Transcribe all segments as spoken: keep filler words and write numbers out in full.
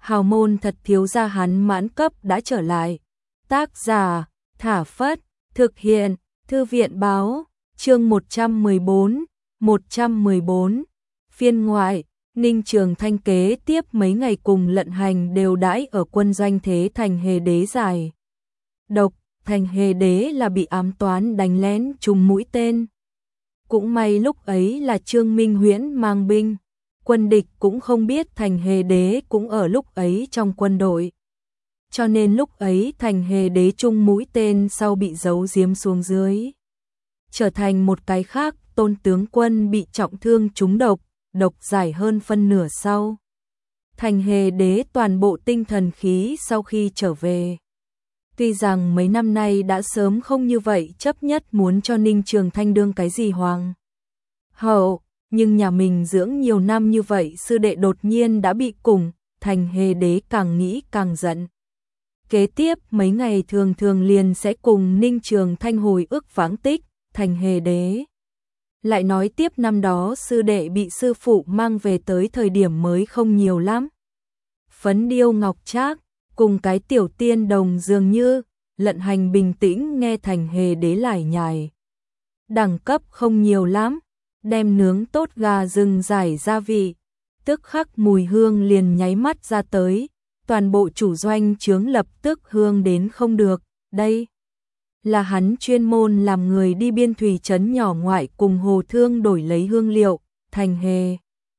hào môn thật thiếu gia hắn mãn cấp đã trở lại. Tác giả, Thả Phất, thực hiện, Thư viện báo, chương một trăm mười bốn, một trăm mười bốn, phiên ngoại, Ninh Trường Thanh kế tiếp mấy ngày cùng Lận Hành đều đãi ở quân doanh thế Thành Hề Đế giải. Độc, Thành Hề Đế là bị ám toán đánh lén trúng mũi tên. Cũng may lúc ấy là Trương Minh Huyễn mang binh, quân địch cũng không biết Thành Hề Đế cũng ở lúc ấy trong quân đội. Cho nên lúc ấy Thành Hề Đế trung mũi tên sau bị giấu giếm xuống dưới. Trở thành một cái khác, Tôn tướng quân bị trọng thương trúng độc, độc giải hơn phân nửa sau. Thành Hề Đế toàn bộ tinh thần khí sau khi trở về. Tuy rằng mấy năm nay đã sớm không như vậy chấp nhất muốn cho Ninh Trường Thanh đương cái gì hoàng hậu, nhưng nhà mình dưỡng nhiều năm như vậy sư đệ đột nhiên đã bị cùng, Thành Hề Đế càng nghĩ càng giận. Kế tiếp mấy ngày thường thường liền sẽ cùng Ninh Trường Thanh hồi ức vãng tích, Thành Hề Đế lại nói tiếp năm đó sư đệ bị sư phụ mang về tới thời điểm mới không nhiều lắm. Phấn điêu ngọc trác, cùng cái tiểu tiên đồng dường như, Lận Hành bình tĩnh nghe Thành Hề Đế lải nhải. Đẳng cấp không nhiều lắm, đem nướng tốt gà rừng giải gia vị, tức khắc mùi hương liền nháy mắt ra tới, toàn bộ chủ doanh chướng lập tức hương đến không được, đây là hắn chuyên môn làm người đi biên thủy trấn nhỏ ngoại cùng Hồ Thương đổi lấy hương liệu. Thành Hề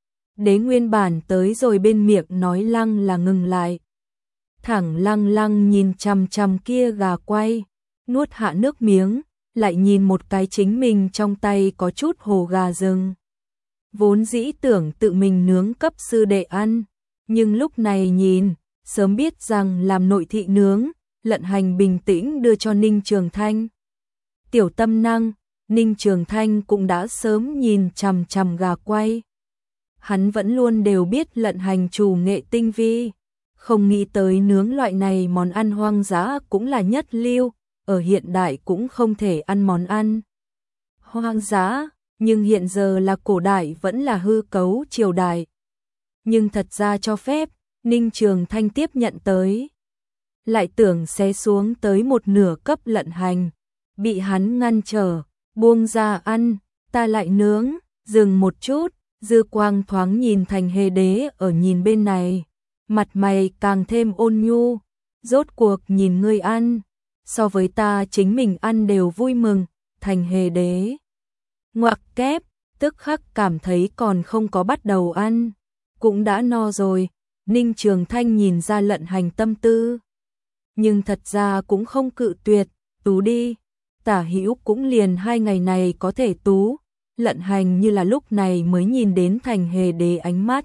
Đế nguyên bản tới rồi bên miệng nói lăng là ngừng lại. Thẳng lăng lăng nhìn chằm chằm kia gà quay, nuốt hạ nước miếng, lại nhìn một cái chính mình trong tay có chút hồ gà rừng. Vốn dĩ tưởng tự mình nướng cấp sư đệ ăn, nhưng lúc này nhìn, sớm biết rằng làm nội thị nướng, Lận Hành bình tĩnh đưa cho Ninh Trường Thanh. Tiểu tâm năng, Ninh Trường Thanh cũng đã sớm nhìn chằm chằm gà quay. Hắn vẫn luôn đều biết Lận Hành chủ nghệ tinh vi, không nghĩ tới nướng loại này món ăn hoang dã cũng là nhất lưu, ở hiện đại cũng không thể ăn món ăn hoang dã, nhưng hiện giờ là cổ đại vẫn là hư cấu triều đại. Nhưng thật ra cho phép, Ninh Trường Thanh tiếp nhận tới. Lại tưởng xé xuống tới một nửa cấp Lận Hành, bị hắn ngăn trở, buông ra ăn, ta lại nướng, dừng một chút, dư quang thoáng nhìn Thành Hề Đế ở nhìn bên này, mặt mày càng thêm ôn nhu, rốt cuộc nhìn ngươi ăn, so với ta chính mình ăn đều vui mừng. Thành Hề Đế ngoặc kép, tức khắc cảm thấy còn không có bắt đầu ăn, cũng đã no rồi. Ninh Trường Thanh nhìn ra Lận Hành tâm tư, nhưng thật ra cũng không cự tuyệt, tú đi, tả hữu cũng liền hai ngày này có thể tú. Lận Hành như là lúc này mới nhìn đến Thành Hề Đế ánh mắt.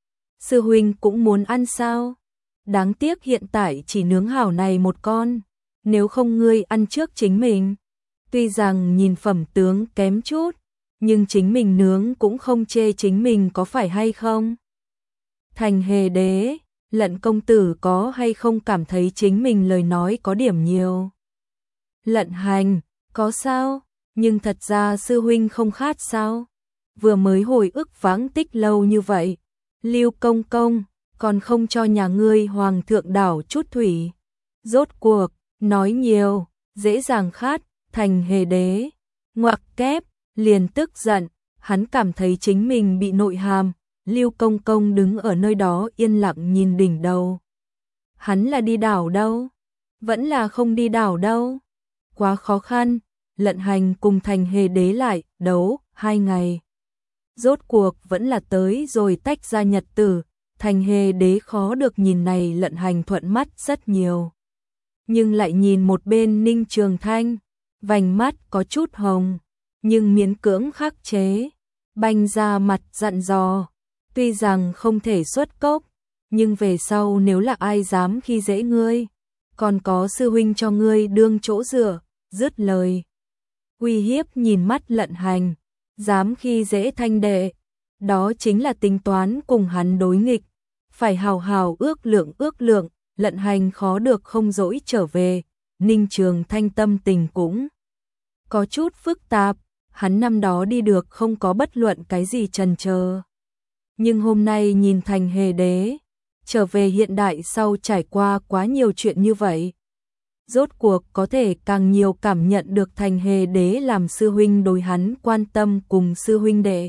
Sư huynh cũng muốn ăn sao? Đáng tiếc hiện tại chỉ nướng hảo này một con, nếu không ngươi ăn trước chính mình. Tuy rằng nhìn phẩm tướng kém chút, nhưng chính mình nướng cũng không chê chính mình có phải hay không? Thành Hề Đế, Lận công tử có hay không cảm thấy chính mình lời nói có điểm nhiều? Lận Hành, có sao? Nhưng thật ra sư huynh không khát sao? Vừa mới hồi ức vãng tích lâu như vậy, Lưu công công còn không cho nhà ngươi hoàng thượng đảo chút thủy. Rốt cuộc, nói nhiều, dễ dàng khát. Thành Hề Đế ngoặc kép, liền tức giận, hắn cảm thấy chính mình bị nội hàm. Lưu công công đứng ở nơi đó yên lặng nhìn đỉnh đầu. Hắn là đi đảo đâu? Vẫn là không đi đảo đâu? Quá khó khăn. Lận Hành cùng Thành Hề Đế lại đấu hai ngày. Rốt cuộc vẫn là tới rồi tách ra nhật tử. Thành Hề Đế khó được nhìn này Lận Hành thuận mắt rất nhiều. Nhưng lại nhìn một bên Ninh Trường Thanh, vành mắt có chút hồng, nhưng miễn cưỡng khắc chế, banh ra mặt dặn dò. Tuy rằng không thể xuất cốc, nhưng về sau nếu là ai dám khi dễ ngươi, còn có sư huynh cho ngươi đương chỗ dựa. Dứt lời, uy hiếp nhìn mắt Lận Hành, dám khi dễ Thanh đệ, đó chính là tính toán cùng hắn đối nghịch, phải hào hào ước lượng ước lượng. Lận Hành khó được không dỗi trở về, Ninh Trường Thanh tâm tình cũng có chút phức tạp, hắn năm đó đi được không có bất luận cái gì chần chờ. Nhưng hôm nay nhìn Thành Hề Đế, trở về hiện đại sau trải qua quá nhiều chuyện như vậy. Rốt cuộc có thể càng nhiều cảm nhận được Thành Hề Đế làm sư huynh đối hắn quan tâm cùng sư huynh đệ.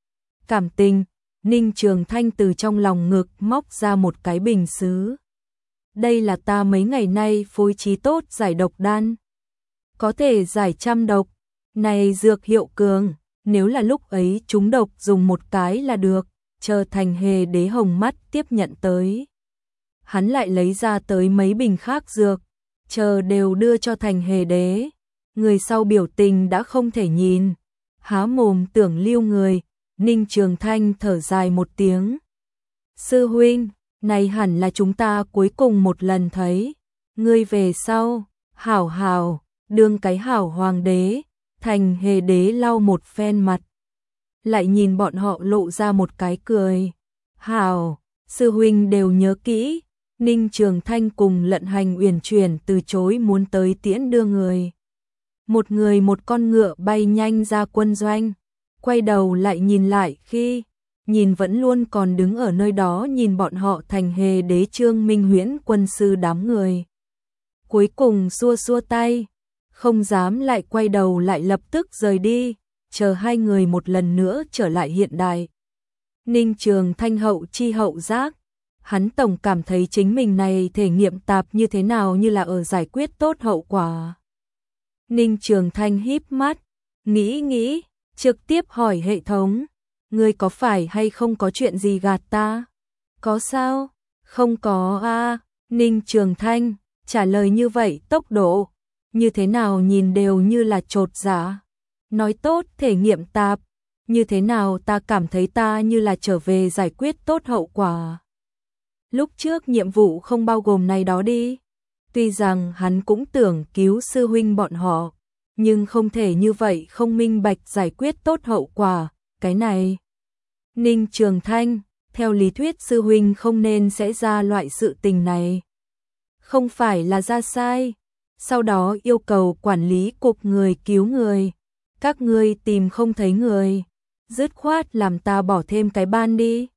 Cảm tình, Ninh Trường Thanh từ trong lòng ngực móc ra một cái bình sứ. Đây là ta mấy ngày nay phối trí tốt giải độc đan. Có thể giải trăm độc, này dược hiệu cường, nếu là lúc ấy chúng độc dùng một cái là được, chờ Thành Hề Đế hồng mắt tiếp nhận tới. Hắn lại lấy ra tới mấy bình khác dược, chờ đều đưa cho Thành Hề Đế. Người sau biểu tình đã không thể nhìn, há mồm tưởng lưu người. Ninh Trường Thanh thở dài một tiếng. Sư huynh, này hẳn là chúng ta cuối cùng một lần thấy. Ngươi về sau, hảo hảo, đương cái hảo hoàng đế. Thành Hề Đế lau một phen mặt, lại nhìn bọn họ lộ ra một cái cười. Hảo, sư huynh đều nhớ kỹ. Ninh Trường Thanh cùng Lận Hành uyển chuyển từ chối muốn tới tiễn đưa người. Một người một con ngựa bay nhanh ra quân doanh, quay đầu lại nhìn lại khi, nhìn vẫn luôn còn đứng ở nơi đó nhìn bọn họ Thành Hề Đế Trương Minh Huyễn quân sư đám người. Cuối cùng xua xua tay, không dám lại quay đầu lại lập tức rời đi, chờ hai người một lần nữa trở lại hiện đại. Ninh Trường Thanh hậu chi hậu giác, hắn tổng cảm thấy chính mình này thể nghiệm tạp như thế nào như là ở giải quyết tốt hậu quả. Ninh Trường Thanh híp mắt, nghĩ nghĩ, trực tiếp hỏi hệ thống, ngươi có phải hay không có chuyện gì gạt ta? Có sao? Không có a. À. Ninh Trường Thanh trả lời như vậy tốc độ, như thế nào nhìn đều như là trột dạ. Nói tốt thể nghiệm tạp, như thế nào ta cảm thấy ta như là trở về giải quyết tốt hậu quả. Lúc trước nhiệm vụ không bao gồm này đó đi. Tuy rằng hắn cũng tưởng cứu sư huynh bọn họ, nhưng không thể như vậy không minh bạch giải quyết tốt hậu quả, cái này. Ninh Trường Thanh, theo lý thuyết sư huynh không nên sẽ ra loại sự tình này. Không phải là ra sai, sau đó yêu cầu quản lý cục người cứu người. Các ngươi tìm không thấy người, dứt khoát làm ta bỏ thêm cái ban đi.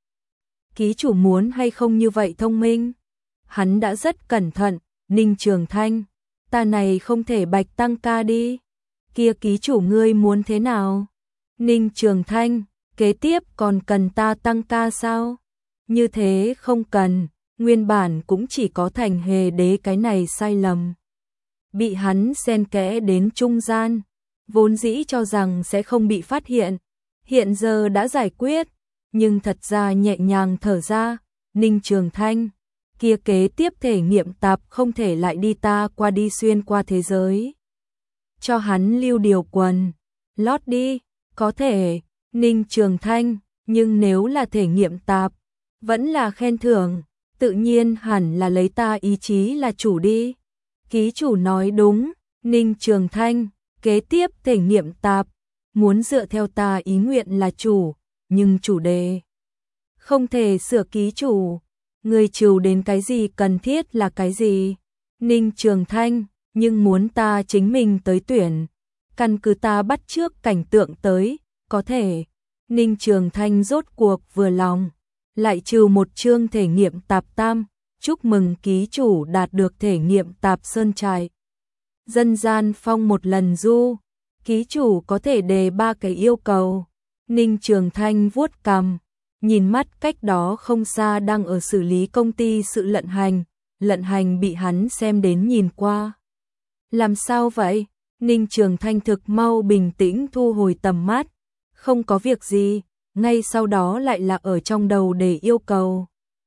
Ký chủ muốn hay không như vậy thông minh? Hắn đã rất cẩn thận. Ninh Trường Thanh, ta này không thể bạch tăng ca đi. Kia ký chủ ngươi muốn thế nào? Ninh Trường Thanh, kế tiếp còn cần ta tăng ca sao? Như thế không cần, nguyên bản cũng chỉ có Thành Hề Đế cái này sai lầm. Bị hắn xen kẽ đến trung gian, vốn dĩ cho rằng sẽ không bị phát hiện, hiện giờ đã giải quyết, nhưng thật ra nhẹ nhàng thở ra. Ninh Trường Thanh, kia kế tiếp thể nghiệm tạp không thể lại đi ta qua đi xuyên qua thế giới. Cho hắn lưu điều quần, lót đi, có thể. Ninh Trường Thanh, nhưng nếu là thể nghiệm tạp, vẫn là khen thưởng, tự nhiên hẳn là lấy ta ý chí là chủ đi. Ký chủ nói đúng. Ninh Trường Thanh, kế tiếp thể nghiệm tạp, muốn dựa theo ta ý nguyện là chủ, nhưng chủ đề không thể sửa ký chủ. Người trừ đến cái gì cần thiết là cái gì? Ninh Trường Thanh, nhưng muốn ta chính mình tới tuyển, căn cứ ta bắt trước cảnh tượng tới, có thể. Ninh Trường Thanh rốt cuộc vừa lòng, lại trừ một chương thể nghiệm tạp tam, chúc mừng ký chủ đạt được thể nghiệm tạp sơn trại. Dân gian phong một lần du, ký chủ có thể đề ba cái yêu cầu. Ninh Trường Thanh vuốt cằm, nhìn mắt cách đó không xa đang ở xử lý công ty sự Lận Hành. Lận Hành bị hắn xem đến nhìn qua. Làm sao vậy? Ninh Trường Thanh thực mau bình tĩnh thu hồi tầm mắt. Không có việc gì, ngay sau đó lại là ở trong đầu để yêu cầu.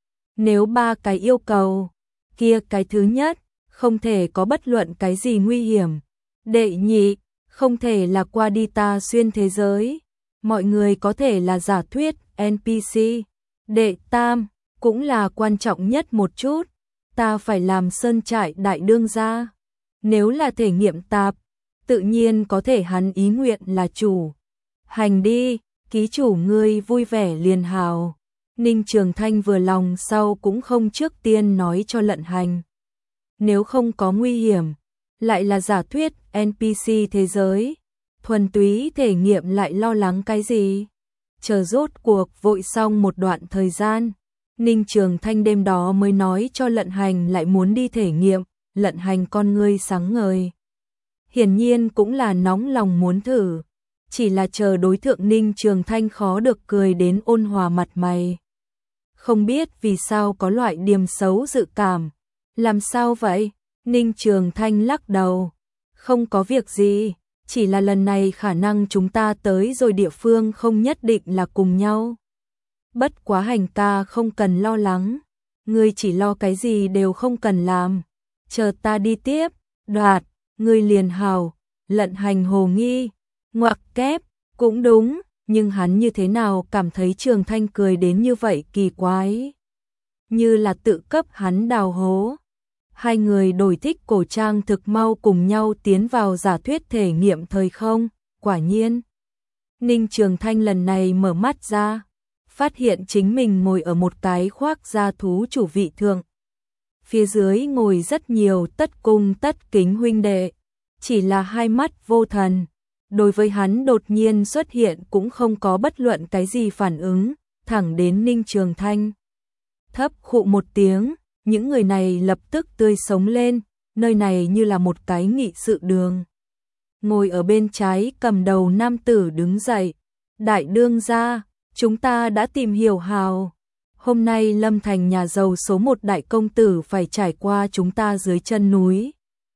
Nếu ba cái yêu cầu, kia cái thứ nhất, không thể có bất luận cái gì nguy hiểm. Đệ nhị, không thể là qua đi ta xuyên thế giới. Mọi người có thể là giả thuyết, en pê xê. Đệ tam, cũng là quan trọng nhất một chút, ta phải làm sơn trại đại đương gia. Nếu là thể nghiệm tạp, tự nhiên có thể hắn ý nguyện là chủ. Hành đi, ký chủ ngươi vui vẻ liền hào. Ninh Trường Thanh vừa lòng sau cũng không trước tiên nói cho Lận Hành. Nếu không có nguy hiểm, lại là giả thuyết en pê xê thế giới, thuần túy thể nghiệm lại lo lắng cái gì? Chờ rốt cuộc vội xong một đoạn thời gian, Ninh Trường Thanh đêm đó mới nói cho Lận Hành lại muốn đi thể nghiệm, Lận Hành con ngươi sáng ngời. Hiển nhiên cũng là nóng lòng muốn thử, chỉ là chờ đối tượng Ninh Trường Thanh khó được cười đến ôn hòa mặt mày. Không biết vì sao có loại điềm xấu dự cảm. Làm sao vậy? Ninh Trường Thanh lắc đầu. Không có việc gì, chỉ là lần này khả năng chúng ta tới rồi địa phương không nhất định là cùng nhau. Bất quá Hành ca không cần lo lắng, ngươi chỉ lo cái gì đều không cần làm. Chờ ta đi tiếp, đoạt, ngươi liền hào. Lận Hành hồ nghi, ngoặc kép, cũng đúng, nhưng hắn như thế nào cảm thấy Trường Thanh cười đến như vậy kỳ quái. Như là tự cấp hắn đào hố. Hai người đổi thích cổ trang thực mau cùng nhau tiến vào giả thuyết thể nghiệm thời không, quả nhiên. Ninh Trường Thanh lần này mở mắt ra, phát hiện chính mình ngồi ở một cái khoác da thú chủ vị thượng. Phía dưới ngồi rất nhiều tất cung tất kính huynh đệ, chỉ là hai mắt vô thần. Đối với hắn đột nhiên xuất hiện cũng không có bất luận cái gì phản ứng, thẳng đến Ninh Trường Thanh. Thấp khụ một tiếng, những người này lập tức tươi sống lên, nơi này như là một cái nghị sự đường. Ngồi ở bên trái cầm đầu nam tử đứng dậy, đại đương gia, chúng ta đã tìm hiểu hào. Hôm nay Lâm Thành nhà giàu số một đại công tử phải trải qua chúng ta dưới chân núi.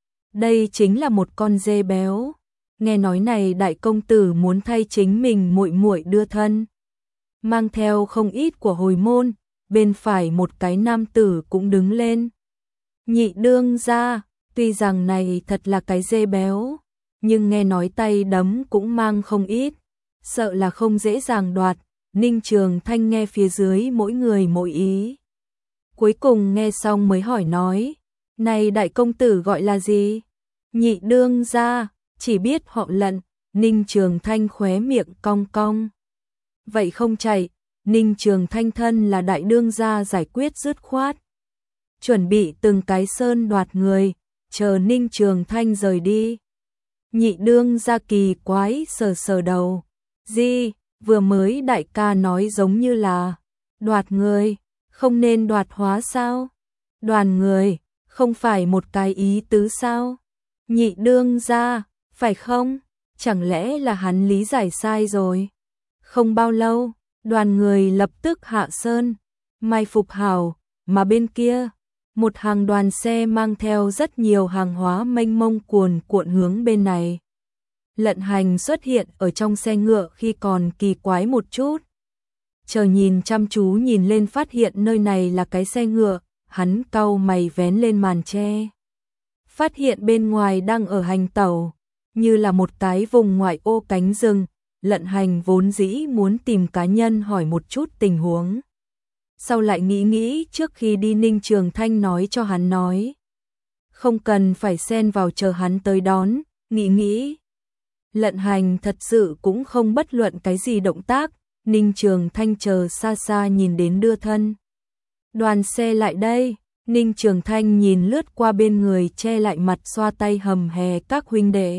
Đây chính là một con dê béo. Nghe nói này đại công tử muốn thay chính mình muội muội đưa thân. Mang theo không ít của hồi môn, bên phải một cái nam tử cũng đứng lên. Nhị đương gia, tuy rằng này thật là cái dê béo, nhưng nghe nói tay đấm cũng mang không ít, sợ là không dễ dàng đoạt. Ninh Trường Thanh nghe phía dưới mỗi người mỗi ý. Cuối cùng nghe xong mới hỏi nói, này đại công tử gọi là gì? Nhị đương gia, chỉ biết họ Lận. Ninh Trường Thanh khóe miệng cong cong. Vậy không chạy, Ninh Trường Thanh thân là đại đương gia giải quyết dứt khoát. Chuẩn bị từng cái sơn đoạt người, chờ Ninh Trường Thanh rời đi. Nhị đương gia kỳ quái sờ sờ đầu. Gì, vừa mới đại ca nói giống như là đoạt người, không nên đoạt hóa sao? Đoàn người, không phải một cái ý tứ sao? Nhị đương gia, phải không? Chẳng lẽ là hắn lý giải sai rồi? Không bao lâu, đoàn người lập tức hạ sơn, mai phục hảo, mà bên kia, một hàng đoàn xe mang theo rất nhiều hàng hóa mênh mông cuồn cuộn hướng bên này. Lận Hành xuất hiện ở trong xe ngựa khi còn kỳ quái một chút. Chờ nhìn chăm chú nhìn lên phát hiện nơi này là cái xe ngựa, hắn cau mày vén lên màn che. Phát hiện bên ngoài đang ở hành tẩu, như là một cái vùng ngoại ô cánh rừng. Lận Hành vốn dĩ muốn tìm cá nhân hỏi một chút tình huống. Sau lại nghĩ nghĩ trước khi đi Ninh Trường Thanh nói cho hắn nói. Không cần phải xen vào chờ hắn tới đón, nghĩ nghĩ. Lận Hành thật sự cũng không bất luận cái gì động tác, Ninh Trường Thanh chờ xa xa nhìn đến đưa thân. Đoàn xe lại đây, Ninh Trường Thanh nhìn lướt qua bên người che lại mặt xoa tay hầm hè các huynh đệ.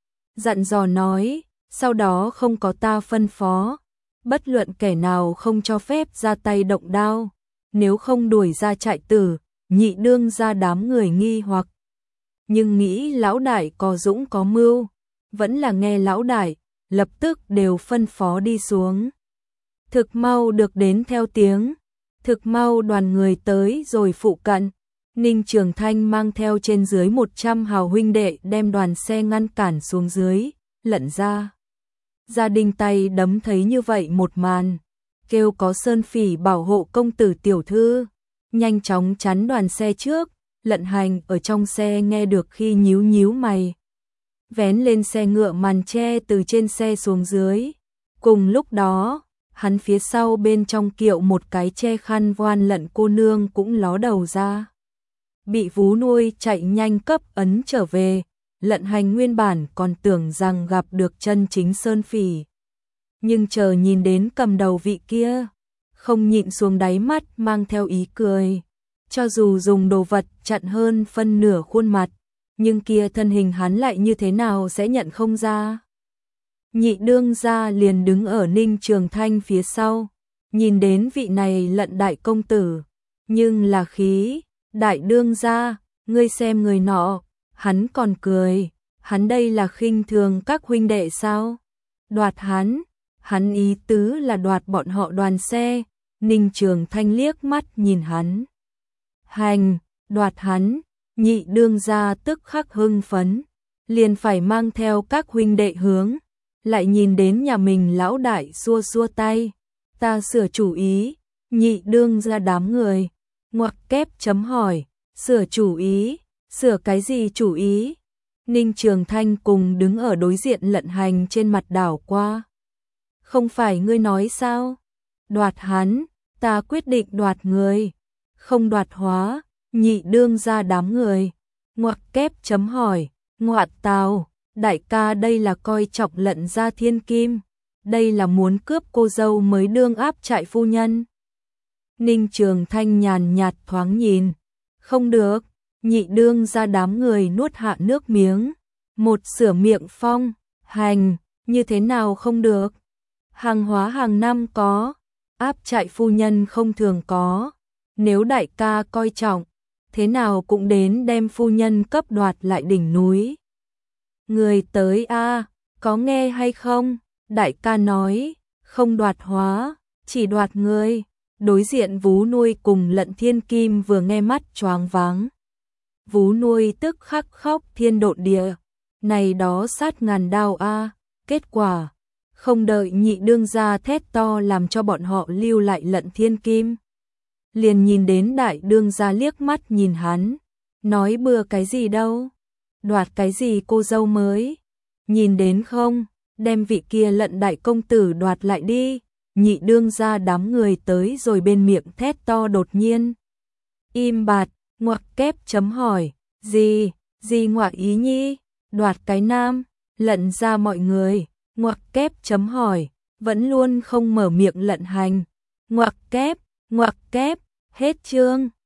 Dặn dò nói, sau đó không có ta phân phó, bất luận kẻ nào không cho phép ra tay động đao, nếu không đuổi ra trại tử. Nhị đương ra đám người nghi hoặc, nhưng nghĩ lão đại có dũng có mưu, vẫn là nghe lão đại, lập tức đều phân phó đi xuống. Thực mau được đến theo tiếng, thực mau đoàn người tới rồi phụ cận. Ninh Trường Thanh mang theo trên dưới một trăm hào huynh đệ đem đoàn xe ngăn cản xuống dưới. Lận ra, gia đình tay đấm thấy như vậy một màn, kêu có Sơn Phỉ bảo hộ công tử tiểu thư, nhanh chóng chắn đoàn xe trước. Lận Hành ở trong xe nghe được khi nhíu nhíu mày, vén lên xe ngựa màn che từ trên xe xuống dưới. Cùng lúc đó, hắn phía sau bên trong kiệu một cái che khăn voan Lận cô nương cũng ló đầu ra. Bị vú nuôi chạy nhanh cấp ấn trở về. Lận Hành nguyên bản còn tưởng rằng gặp được chân chính Sơn Phỉ, nhưng chờ nhìn đến cầm đầu vị kia, không nhịn xuống đáy mắt mang theo ý cười. Cho dù dùng đồ vật chặn hơn phân nửa khuôn mặt, nhưng kia thân hình hắn lại như thế nào sẽ nhận không ra. Nhị đương gia liền đứng ở Ninh Trường Thanh phía sau, nhìn đến vị này Lận đại công tử, nhưng là khí, đại đương gia, ngươi xem người nọ, hắn còn cười, hắn đây là khinh thường các huynh đệ sao? Đoạt hắn, hắn ý tứ là đoạt bọn họ đoàn xe. Ninh Trường Thanh liếc mắt nhìn hắn. Hành, đoạt hắn, nhị đương gia tức khắc hưng phấn, liền phải mang theo các huynh đệ hướng, lại nhìn đến nhà mình lão đại xua xua tay, ta sửa chủ ý, nhị đương gia đám người, ngoặc kép chấm hỏi, sửa chủ ý, sửa cái gì chủ ý? Ninh Trường Thanh cùng đứng ở đối diện Lận Hành trên mặt đảo qua. Không phải ngươi nói sao? Đoạt hắn, ta quyết định đoạt người, không đoạt hóa, nhị đương gia đám người. Ngoặc kép chấm hỏi, ngoạt tào, đại ca đây là coi trọng Lận gia thiên kim, đây là muốn cướp cô dâu mới đương áp trại phu nhân. Ninh Trường Thanh nhàn nhạt thoáng nhìn, không được, nhị đương gia đám người nuốt hạ nước miếng, một sửa miệng phong, hành, như thế nào không được? Hàng hóa hàng năm có, áp trại phu nhân không thường có, nếu đại ca coi trọng, thế nào cũng đến đem phu nhân cấp đoạt lại đỉnh núi. Người tới a, có nghe hay không? Đại ca nói, không đoạt hóa, chỉ đoạt người. Đối diện Vú Nuôi cùng Lận Thiên Kim vừa nghe mắt choáng váng. Vú Nuôi tức khắc khóc thiên độn địa, này đó sát ngàn đao a, kết quả không đợi nhị đương gia thét to làm cho bọn họ lưu lại Lận Thiên Kim. Liền nhìn đến đại đương gia liếc mắt nhìn hắn, nói bừa cái gì đâu, đoạt cái gì cô dâu mới, nhìn đến không, đem vị kia Lận đại công tử đoạt lại đi. Nhị đương gia đám người tới rồi bên miệng thét to đột nhiên. Im bạt, ngoặc kép chấm hỏi, gì, gì ngoại ý nhi, đoạt cái nam, Lận ra mọi người, ngoặc kép chấm hỏi, vẫn luôn không mở miệng Lận Hành, ngoặc kép, ngoặc kép, hết chương.